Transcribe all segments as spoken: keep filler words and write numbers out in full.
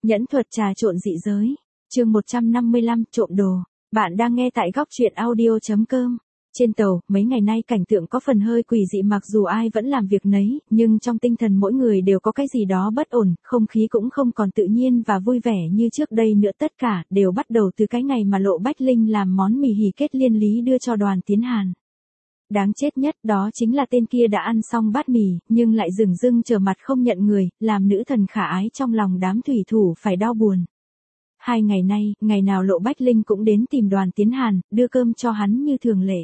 Nhẫn thuật trà trộn dị giới. Chương một trăm năm mươi lăm, trộm đồ. Bạn đang nghe tại góc truyện audio chấm com. Trên tàu, mấy ngày nay cảnh tượng có phần hơi quỷ dị, mặc dù ai vẫn làm việc nấy, nhưng trong tinh thần mỗi người đều có cái gì đó bất ổn, không khí cũng không còn tự nhiên và vui vẻ như trước đây nữa. Tất cả đều bắt đầu từ cái ngày mà Lộ Bách Linh làm món mì hì kết liên lý đưa cho Đoàn Tiến Hàn. Đáng chết nhất đó chính là tên kia đã ăn xong bát mì, nhưng lại dửng dưng trở mặt không nhận người, làm nữ thần khả ái trong lòng đám thủy thủ phải đau buồn. Hai ngày nay, ngày nào Lộ Bách Linh cũng đến tìm Đoàn Tiến Hàn, đưa cơm cho hắn như thường lệ.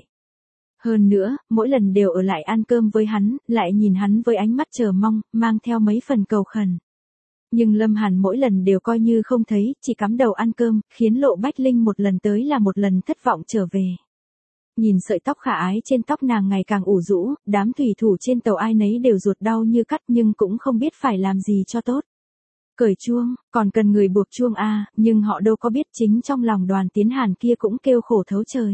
Hơn nữa, mỗi lần đều ở lại ăn cơm với hắn, lại nhìn hắn với ánh mắt chờ mong, mang theo mấy phần cầu khẩn. Nhưng Lâm Hàn mỗi lần đều coi như không thấy, chỉ cắm đầu ăn cơm, khiến Lộ Bách Linh một lần tới là một lần thất vọng trở về. Nhìn sợi tóc khả ái trên tóc nàng ngày càng ủ rũ, đám thủy thủ trên tàu ai nấy đều ruột đau như cắt nhưng cũng không biết phải làm gì cho tốt. Cởi chuông, còn cần người buộc chuông à, nhưng họ đâu có biết chính trong lòng Đoàn Tiến Hàn kia cũng kêu khổ thấu trời.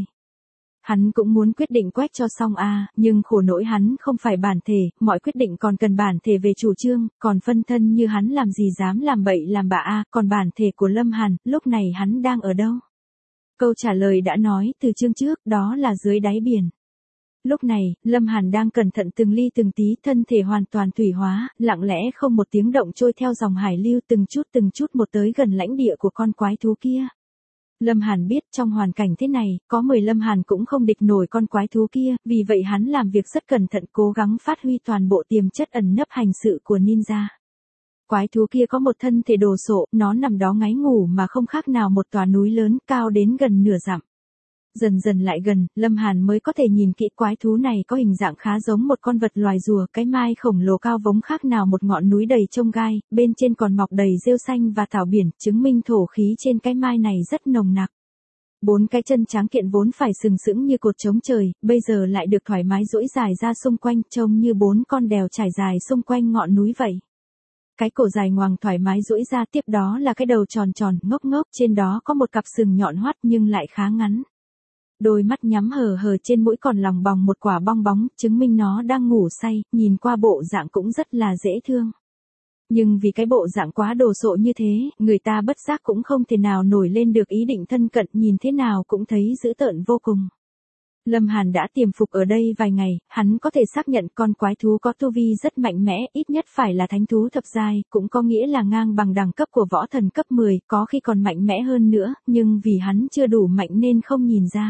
Hắn cũng muốn quyết định quét cho xong à, nhưng khổ nỗi hắn không phải bản thể, mọi quyết định còn cần bản thể về chủ trương, còn phân thân như hắn làm gì dám làm bậy làm bạ à, còn bản thể của Lâm Hàn, lúc này hắn đang ở đâu? Câu trả lời đã nói từ chương trước, đó là dưới đáy biển. Lúc này, Lâm Hàn đang cẩn thận từng ly từng tí, thân thể hoàn toàn thủy hóa, lặng lẽ không một tiếng động trôi theo dòng hải lưu từng chút từng chút một tới gần lãnh địa của con quái thú kia. Lâm Hàn biết trong hoàn cảnh thế này, có mười Lâm Hàn cũng không địch nổi con quái thú kia, vì vậy hắn làm việc rất cẩn thận, cố gắng phát huy toàn bộ tiềm chất ẩn nấp hành sự của ninja. Quái thú kia có một thân thể đồ sộ, nó nằm đó ngáy ngủ mà không khác nào một tòa núi lớn cao đến gần nửa dặm. Dần dần lại gần, Lâm Hàn mới có thể nhìn kỹ quái thú này có hình dạng khá giống một con vật loài rùa, cái mai khổng lồ cao vống khác nào một ngọn núi đầy chông gai, bên trên còn mọc đầy rêu xanh và thảo biển, chứng minh thổ khí trên cái mai này rất nồng nặc. Bốn cái chân tráng kiện vốn phải sừng sững như cột chống trời, bây giờ lại được thoải mái duỗi dài ra xung quanh, trông như bốn con đèo trải dài xung quanh ngọn núi vậy. Cái cổ dài ngoằng thoải mái duỗi ra, tiếp đó là cái đầu tròn tròn, ngốc ngốc, trên đó có một cặp sừng nhọn hoắt nhưng lại khá ngắn. Đôi mắt nhắm hờ hờ, trên mũi còn lòng bòng một quả bong bóng, chứng minh nó đang ngủ say, nhìn qua bộ dạng cũng rất là dễ thương. Nhưng vì cái bộ dạng quá đồ sộ như thế, người ta bất giác cũng không thể nào nổi lên được ý định thân cận, nhìn thế nào cũng thấy dữ tợn vô cùng. Lâm Hàn đã tiềm phục ở đây vài ngày, hắn có thể xác nhận con quái thú có tu vi rất mạnh mẽ, ít nhất phải là thánh thú thập giai, cũng có nghĩa là ngang bằng đẳng cấp của võ thần cấp mười, có khi còn mạnh mẽ hơn nữa, nhưng vì hắn chưa đủ mạnh nên không nhìn ra.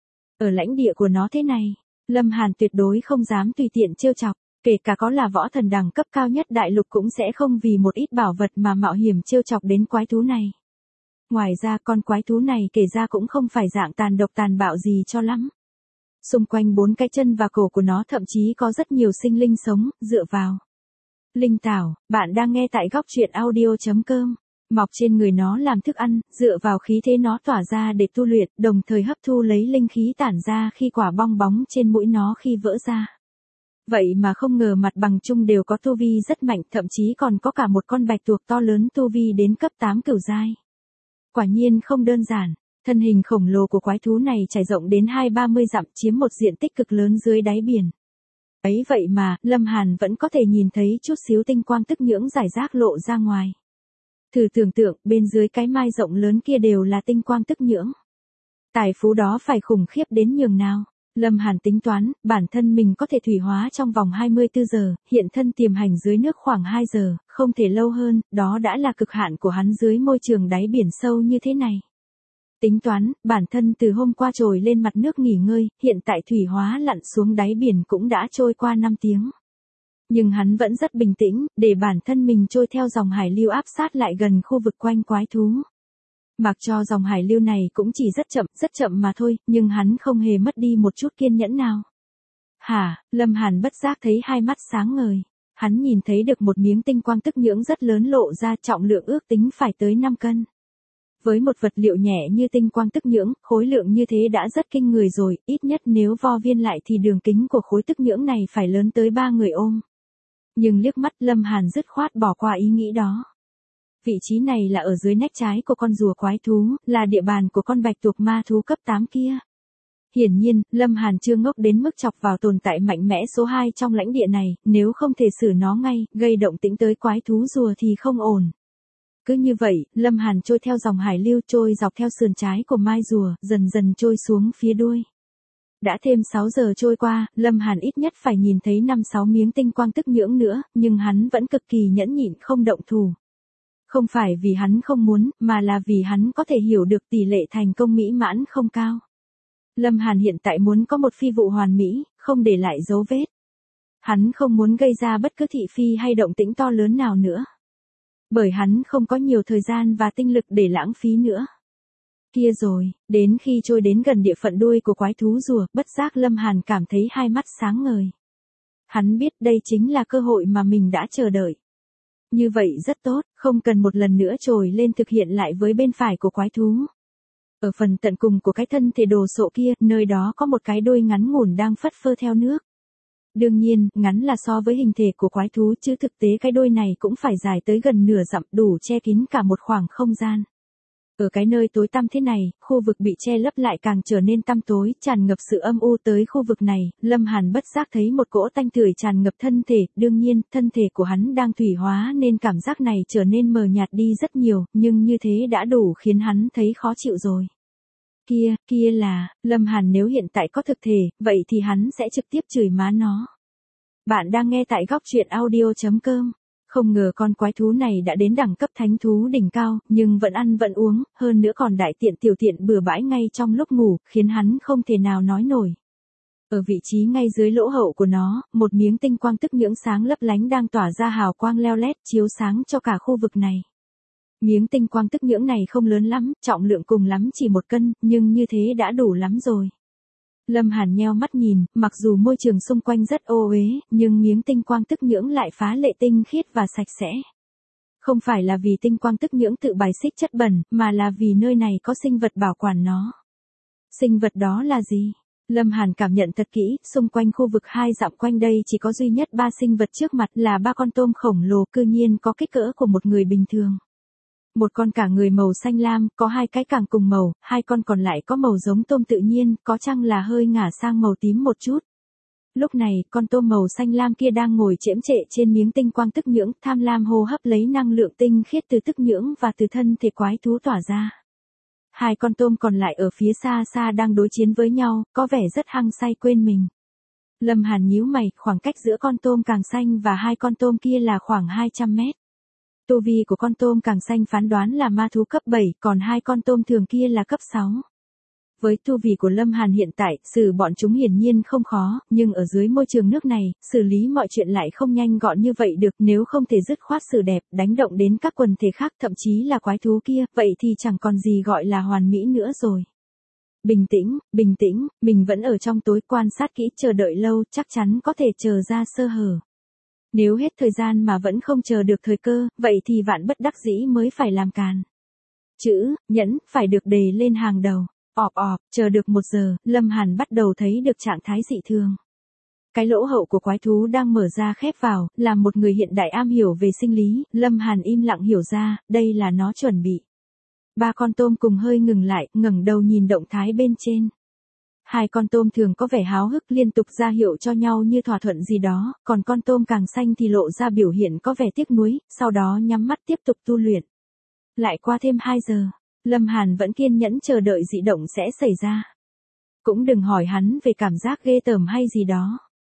Ở lãnh địa của nó thế này, Lâm Hàn tuyệt đối không dám tùy tiện trêu chọc, kể cả có là võ thần đẳng cấp cao nhất đại lục cũng sẽ không vì một ít bảo vật mà mạo hiểm trêu chọc đến quái thú này. Ngoài ra con quái thú này kể ra cũng không phải dạng tàn độc tàn bạo gì cho lắm. Xung quanh bốn cái chân và cổ của nó thậm chí có rất nhiều sinh linh sống, dựa vào linh tảo. Bạn đang nghe tại góc truyện audio chấm com. Mọc trên người nó làm thức ăn, dựa vào khí thế nó tỏa ra để tu luyện, đồng thời hấp thu lấy linh khí tản ra khi quả bong bóng trên mũi nó khi vỡ ra. Vậy mà không ngờ mặt bằng chung đều có tu vi rất mạnh, thậm chí còn có cả một con bạch tuộc to lớn tu vi đến cấp tám cửu giai. Quả nhiên không đơn giản. Thân hình khổng lồ của quái thú này trải rộng đến hai ba mươi dặm, chiếm một diện tích cực lớn dưới đáy biển. Ấy vậy mà, Lâm Hàn vẫn có thể nhìn thấy chút xíu tinh quang tức nhưỡng rải rác lộ ra ngoài. Thử tưởng tượng, bên dưới cái mai rộng lớn kia đều là tinh quang tức nhưỡng. Tài phú đó phải khủng khiếp đến nhường nào. Lâm Hàn tính toán, bản thân mình có thể thủy hóa trong vòng hai mươi tư giờ, hiện thân tiềm hành dưới nước khoảng hai giờ, không thể lâu hơn, đó đã là cực hạn của hắn dưới môi trường đáy biển sâu như thế này. Tính toán, bản thân từ hôm qua trồi lên mặt nước nghỉ ngơi, hiện tại thủy hóa lặn xuống đáy biển cũng đã trôi qua năm tiếng. Nhưng hắn vẫn rất bình tĩnh, để bản thân mình trôi theo dòng hải lưu áp sát lại gần khu vực quanh quái thú. Mặc cho dòng hải lưu này cũng chỉ rất chậm, rất chậm mà thôi, nhưng hắn không hề mất đi một chút kiên nhẫn nào. Hả, Lâm Hàn bất giác thấy hai mắt sáng ngời. Hắn nhìn thấy được một miếng tinh quang tức nhưỡng rất lớn lộ ra, trọng lượng ước tính phải tới năm cân. Với một vật liệu nhẹ như tinh quang tức nhưỡng, khối lượng như thế đã rất kinh người rồi, ít nhất nếu vo viên lại thì đường kính của khối tức nhưỡng này phải lớn tới ba người ôm. Nhưng liếc mắt Lâm Hàn dứt khoát bỏ qua ý nghĩ đó. Vị trí này là ở dưới nách trái của con rùa quái thú, là địa bàn của con bạch tuộc ma thú cấp tám kia. Hiển nhiên, Lâm Hàn chưa ngốc đến mức chọc vào tồn tại mạnh mẽ số hai trong lãnh địa này, nếu không thể xử nó ngay, gây động tĩnh tới quái thú rùa thì không ổn. Cứ như vậy, Lâm Hàn trôi theo dòng hải lưu trôi dọc theo sườn trái của mai rùa, dần dần trôi xuống phía đuôi. Đã thêm sáu giờ trôi qua, Lâm Hàn ít nhất phải nhìn thấy năm sáu miếng tinh quang tức nhưỡng nữa, nhưng hắn vẫn cực kỳ nhẫn nhịn không động thủ. Không phải vì hắn không muốn, mà là vì hắn có thể hiểu được tỷ lệ thành công mỹ mãn không cao. Lâm Hàn hiện tại muốn có một phi vụ hoàn mỹ, không để lại dấu vết. Hắn không muốn gây ra bất cứ thị phi hay động tĩnh to lớn nào nữa. Bởi hắn không có nhiều thời gian và tinh lực để lãng phí nữa. Kia rồi, đến khi trôi đến gần địa phận đuôi của quái thú rùa, bất giác Lâm Hàn cảm thấy hai mắt sáng ngời. Hắn biết đây chính là cơ hội mà mình đã chờ đợi. Như vậy rất tốt, không cần một lần nữa trồi lên thực hiện lại với bên phải của quái thú. Ở phần tận cùng của cái thân thể đồ sộ kia, nơi đó có một cái đuôi ngắn ngủn đang phất phơ theo nước. Đương nhiên, ngắn là so với hình thể của quái thú chứ thực tế cái đuôi này cũng phải dài tới gần nửa dặm, đủ che kín cả một khoảng không gian. Ở cái nơi tối tăm thế này, khu vực bị che lấp lại càng trở nên tăm tối, tràn ngập sự âm u tới khu vực này, Lâm Hàn bất giác thấy một cỗ tanh tưởi tràn ngập thân thể, đương nhiên, thân thể của hắn đang thủy hóa nên cảm giác này trở nên mờ nhạt đi rất nhiều, nhưng như thế đã đủ khiến hắn thấy khó chịu rồi. Kia, kia là, Lâm Hàn nếu hiện tại có thực thể, vậy thì hắn sẽ trực tiếp chửi má nó. Bạn đang nghe tại góc truyện audio chấm com. Không ngờ con quái thú này đã đến đẳng cấp thánh thú đỉnh cao, nhưng vẫn ăn vẫn uống, hơn nữa còn đại tiện tiểu tiện bừa bãi ngay trong lúc ngủ, khiến hắn không thể nào nói nổi. Ở vị trí ngay dưới lỗ hậu của nó, một miếng tinh quang tức nhưỡng sáng lấp lánh đang tỏa ra hào quang leo lét chiếu sáng cho cả khu vực này. Miếng tinh quang tức nhưỡng này không lớn lắm, trọng lượng cùng lắm chỉ một cân, nhưng như thế đã đủ lắm rồi. Lâm Hàn nheo mắt nhìn, mặc dù môi trường xung quanh rất ô uế, nhưng miếng tinh quang tức nhưỡng lại phá lệ tinh khiết và sạch sẽ. Không phải là vì tinh quang tức nhưỡng tự bài xích chất bẩn, mà là vì nơi này có sinh vật bảo quản nó. Sinh vật đó là gì? Lâm Hàn cảm nhận thật kỹ, xung quanh khu vực hai dặm quanh đây chỉ có duy nhất ba sinh vật trước mặt là ba con tôm khổng lồ cư nhiên có kích cỡ của một người bình thường. Một con cả người màu xanh lam, có hai cái càng cùng màu, hai con còn lại có màu giống tôm tự nhiên, có chăng là hơi ngả sang màu tím một chút. Lúc này, con tôm màu xanh lam kia đang ngồi chễm trệ trên miếng tinh quang tức nhưỡng, tham lam hô hấp lấy năng lượng tinh khiết từ tức nhưỡng và từ thân thể quái thú tỏa ra. Hai con tôm còn lại ở phía xa xa đang đối chiến với nhau, có vẻ rất hăng say quên mình. Lâm Hàn nhíu mày, khoảng cách giữa con tôm càng xanh và hai con tôm kia là khoảng hai trăm mét. Tu vi của con tôm càng xanh phán đoán là ma thú cấp bảy, còn hai con tôm thường kia là cấp sáu. Với tu vi của Lâm Hàn hiện tại, xử bọn chúng hiển nhiên không khó, nhưng ở dưới môi trường nước này, xử lý mọi chuyện lại không nhanh gọn như vậy được, nếu không thể dứt khoát xử đẹp, đánh động đến các quần thể khác, thậm chí là quái thú kia, vậy thì chẳng còn gì gọi là hoàn mỹ nữa rồi. Bình tĩnh, bình tĩnh, mình vẫn ở trong tối quan sát kỹ, chờ đợi lâu, chắc chắn có thể chờ ra sơ hở. Nếu hết thời gian mà vẫn không chờ được thời cơ, vậy thì vạn bất đắc dĩ mới phải làm càn. Chữ, nhẫn, phải được đề lên hàng đầu. Ọp ọp, chờ được một giờ, Lâm Hàn bắt đầu thấy được trạng thái dị thường. Cái lỗ hậu của quái thú đang mở ra khép vào, làm một người hiện đại am hiểu về sinh lý, Lâm Hàn im lặng hiểu ra, đây là nó chuẩn bị. Ba con tôm cùng hơi ngừng lại, ngẩng đầu nhìn động thái bên trên. Hai con tôm thường có vẻ háo hức liên tục ra hiệu cho nhau như thỏa thuận gì đó, còn con tôm càng xanh thì lộ ra biểu hiện có vẻ tiếc nuối, sau đó nhắm mắt tiếp tục tu luyện. Lại qua thêm hai giờ, Lâm Hàn vẫn kiên nhẫn chờ đợi dị động sẽ xảy ra. Cũng đừng hỏi hắn về cảm giác ghê tởm hay gì đó.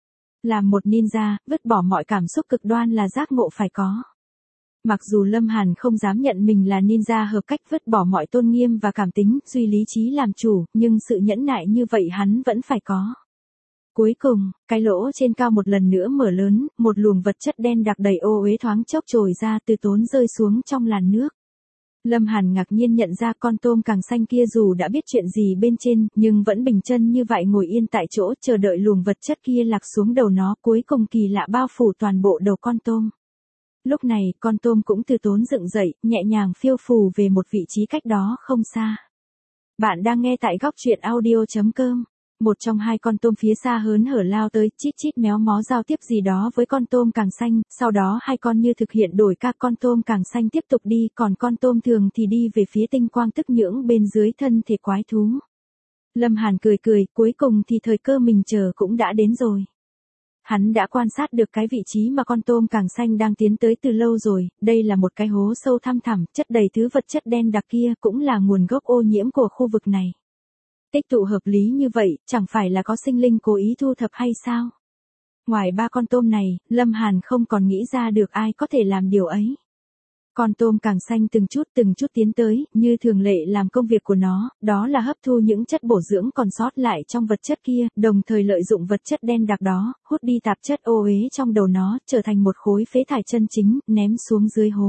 Làm một ninja, vứt bỏ mọi cảm xúc cực đoan là giác ngộ phải có. Mặc dù Lâm Hàn không dám nhận mình là ninja hợp cách vứt bỏ mọi tôn nghiêm và cảm tính, duy lý trí làm chủ, nhưng sự nhẫn nại như vậy hắn vẫn phải có. Cuối cùng, cái lỗ trên cao một lần nữa mở lớn, một luồng vật chất đen đặc đầy ô uế thoáng chốc trồi ra từ tốn rơi xuống trong làn nước. Lâm Hàn ngạc nhiên nhận ra con tôm càng xanh kia dù đã biết chuyện gì bên trên, nhưng vẫn bình chân như vậy ngồi yên tại chỗ chờ đợi luồng vật chất kia lạc xuống đầu nó, cuối cùng kỳ lạ bao phủ toàn bộ đầu con tôm. Lúc này, con tôm cũng từ tốn dựng dậy, nhẹ nhàng phiêu phù về một vị trí cách đó không xa. Bạn đang nghe tại góc truyện audio chấm com. Một trong hai con tôm phía xa hớn hở lao tới, chít chít méo mó giao tiếp gì đó với con tôm càng xanh, sau đó hai con như thực hiện đổi các con tôm càng xanh tiếp tục đi, còn con tôm thường thì đi về phía tinh quang tức nhưỡng bên dưới thân thể quái thú. Lâm Hàn cười cười, cuối cùng thì thời cơ mình chờ cũng đã đến rồi. Hắn đã quan sát được cái vị trí mà con tôm càng xanh đang tiến tới từ lâu rồi, đây là một cái hố sâu thăm thẳm, chất đầy thứ vật chất đen đặc kia cũng là nguồn gốc ô nhiễm của khu vực này. Tích tụ hợp lý như vậy, chẳng phải là có sinh linh cố ý thu thập hay sao? Ngoài ba con tôm này, Lâm Hàn không còn nghĩ ra được ai có thể làm điều ấy. Con tôm càng xanh từng chút từng chút tiến tới, như thường lệ làm công việc của nó, đó là hấp thu những chất bổ dưỡng còn sót lại trong vật chất kia, đồng thời lợi dụng vật chất đen đặc đó, hút đi tạp chất ô uế trong đầu nó, trở thành một khối phế thải chân chính, ném xuống dưới hố.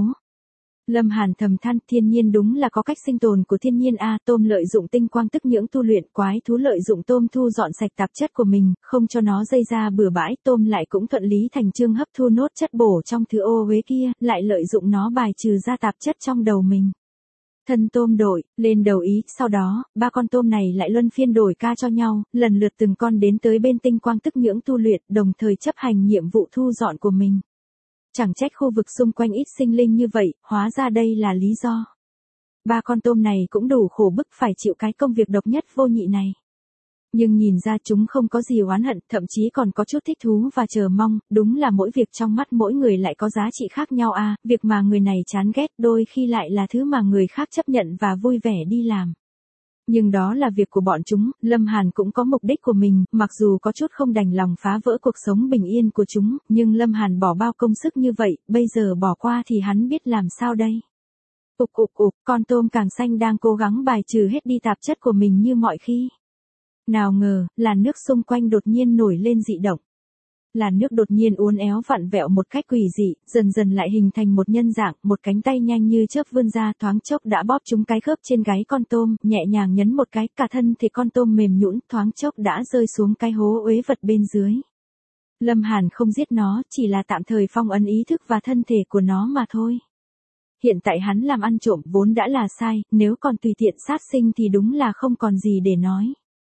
Lâm Hàn thầm than, thiên nhiên đúng là có cách sinh tồn của thiên nhiên a, tôm lợi dụng tinh quang tức nhưỡng tu luyện, quái thú lợi dụng tôm thu dọn sạch tạp chất của mình, không cho nó dây ra bừa bãi, tôm lại cũng thuận lý thành chương hấp thu nốt chất bổ trong thứ ô uế kia, lại lợi dụng nó bài trừ ra tạp chất trong đầu mình. Thân tôm đội, lên đầu ý, sau đó, ba con tôm này lại luân phiên đổi ca cho nhau, lần lượt từng con đến tới bên tinh quang tức nhưỡng tu luyện, đồng thời chấp hành nhiệm vụ thu dọn của mình. Chẳng trách khu vực xung quanh ít sinh linh như vậy, hóa ra đây là lý do. Ba con tôm này cũng đủ khổ bức phải chịu cái công việc độc nhất vô nhị này. Nhưng nhìn ra chúng không có gì oán hận, thậm chí còn có chút thích thú và chờ mong, đúng là mỗi việc trong mắt mỗi người lại có giá trị khác nhau à, việc mà người này chán ghét đôi khi lại là thứ mà người khác chấp nhận và vui vẻ đi làm. Nhưng đó là việc của bọn chúng, Lâm Hàn cũng có mục đích của mình, mặc dù có chút không đành lòng phá vỡ cuộc sống bình yên của chúng, nhưng Lâm Hàn bỏ bao công sức như vậy, bây giờ bỏ qua thì hắn biết làm sao đây. Ục ục ục, con tôm càng xanh đang cố gắng bài trừ hết đi tạp chất của mình như mọi khi. Nào ngờ, làn nước xung quanh đột nhiên nổi lên dị động. Làn nước đột nhiên uốn éo vặn vẹo một cách quỷ dị, dần dần lại hình thành một nhân dạng, một cánh tay nhanh như chớp vươn ra, thoáng chốc đã bóp trúng cái khớp trên gáy con tôm, nhẹ nhàng nhấn một cái, cả thân thì con tôm mềm nhũn, thoáng chốc đã rơi xuống cái hố uế vật bên dưới. Lâm Hàn không giết nó, chỉ là tạm thời phong ấn ý thức và thân thể của nó mà thôi. Hiện tại hắn làm ăn trộm vốn đã là sai, nếu còn tùy tiện sát sinh thì đúng là không còn gì để nói.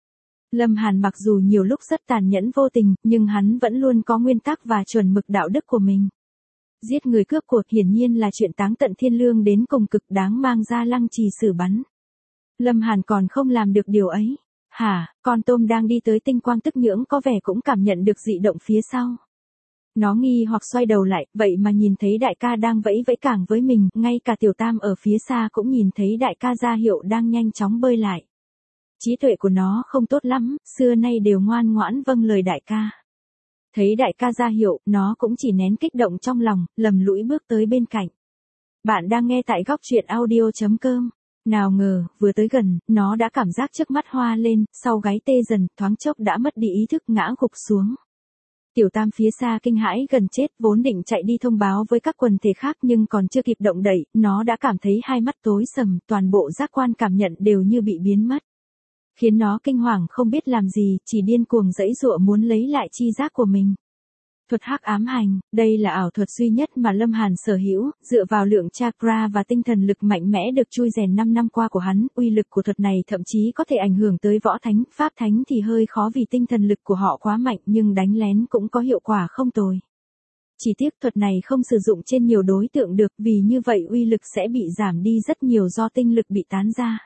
Lâm Hàn mặc dù nhiều lúc rất tàn nhẫn vô tình, nhưng hắn vẫn luôn có nguyên tắc và chuẩn mực đạo đức của mình. Giết người cướp của hiển nhiên là chuyện táng tận thiên lương đến cùng cực, đáng mang ra lăng trì xử bắn. Lâm Hàn còn không làm được điều ấy. Hả, con tôm đang đi tới tinh quang tức nhưỡng có vẻ cũng cảm nhận được dị động phía sau. Nó nghi hoặc xoay đầu lại, vậy mà nhìn thấy đại ca đang vẫy vẫy cảng với mình, ngay cả tiểu tam ở phía xa cũng nhìn thấy đại ca ra hiệu đang nhanh chóng bơi lại. Trí tuệ của nó không tốt lắm, xưa nay đều ngoan ngoãn vâng lời đại ca. Thấy đại ca ra hiệu, nó cũng chỉ nén kích động trong lòng, lầm lũi bước tới bên cạnh. Bạn đang nghe tại góc truyện audio chấm com. Nào ngờ, vừa tới gần, nó đã cảm giác trước mắt hoa lên, sau gáy tê dần, thoáng chốc đã mất đi ý thức ngã gục xuống. Tiểu tam phía xa kinh hãi gần chết, vốn định chạy đi thông báo với các quần thể khác nhưng còn chưa kịp động đậy, nó đã cảm thấy hai mắt tối sầm, toàn bộ giác quan cảm nhận đều như bị biến mất. Khiến nó kinh hoàng không biết làm gì, chỉ điên cuồng giãy giụa muốn lấy lại chi giác của mình. Thuật hắc ám hành, đây là ảo thuật duy nhất mà Lâm Hàn sở hữu, dựa vào lượng chakra và tinh thần lực mạnh mẽ được chui rèn năm năm qua của hắn, uy lực của thuật này thậm chí có thể ảnh hưởng tới võ thánh, pháp thánh thì hơi khó vì tinh thần lực của họ quá mạnh nhưng đánh lén cũng có hiệu quả không tồi. Chỉ tiếc thuật này không sử dụng trên nhiều đối tượng được vì như vậy uy lực sẽ bị giảm đi rất nhiều do tinh lực bị tán ra.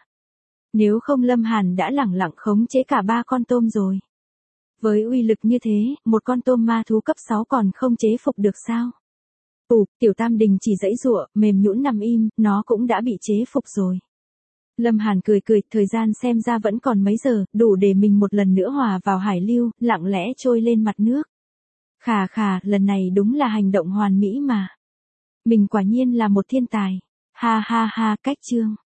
Nếu không Lâm Hàn đã lẳng lặng khống chế cả ba con tôm rồi. Với uy lực như thế, một con tôm ma thú cấp sáu còn không chế phục được sao? Ủ, tiểu tam đình chỉ giãy giụa, mềm nhũn nằm im, nó cũng đã bị chế phục rồi. Lâm Hàn cười cười, thời gian xem ra vẫn còn mấy giờ, đủ để mình một lần nữa hòa vào hải lưu, lặng lẽ trôi lên mặt nước. Khà khà, lần này đúng là hành động hoàn mỹ mà. Mình quả nhiên là một thiên tài. Ha ha ha, cách chương.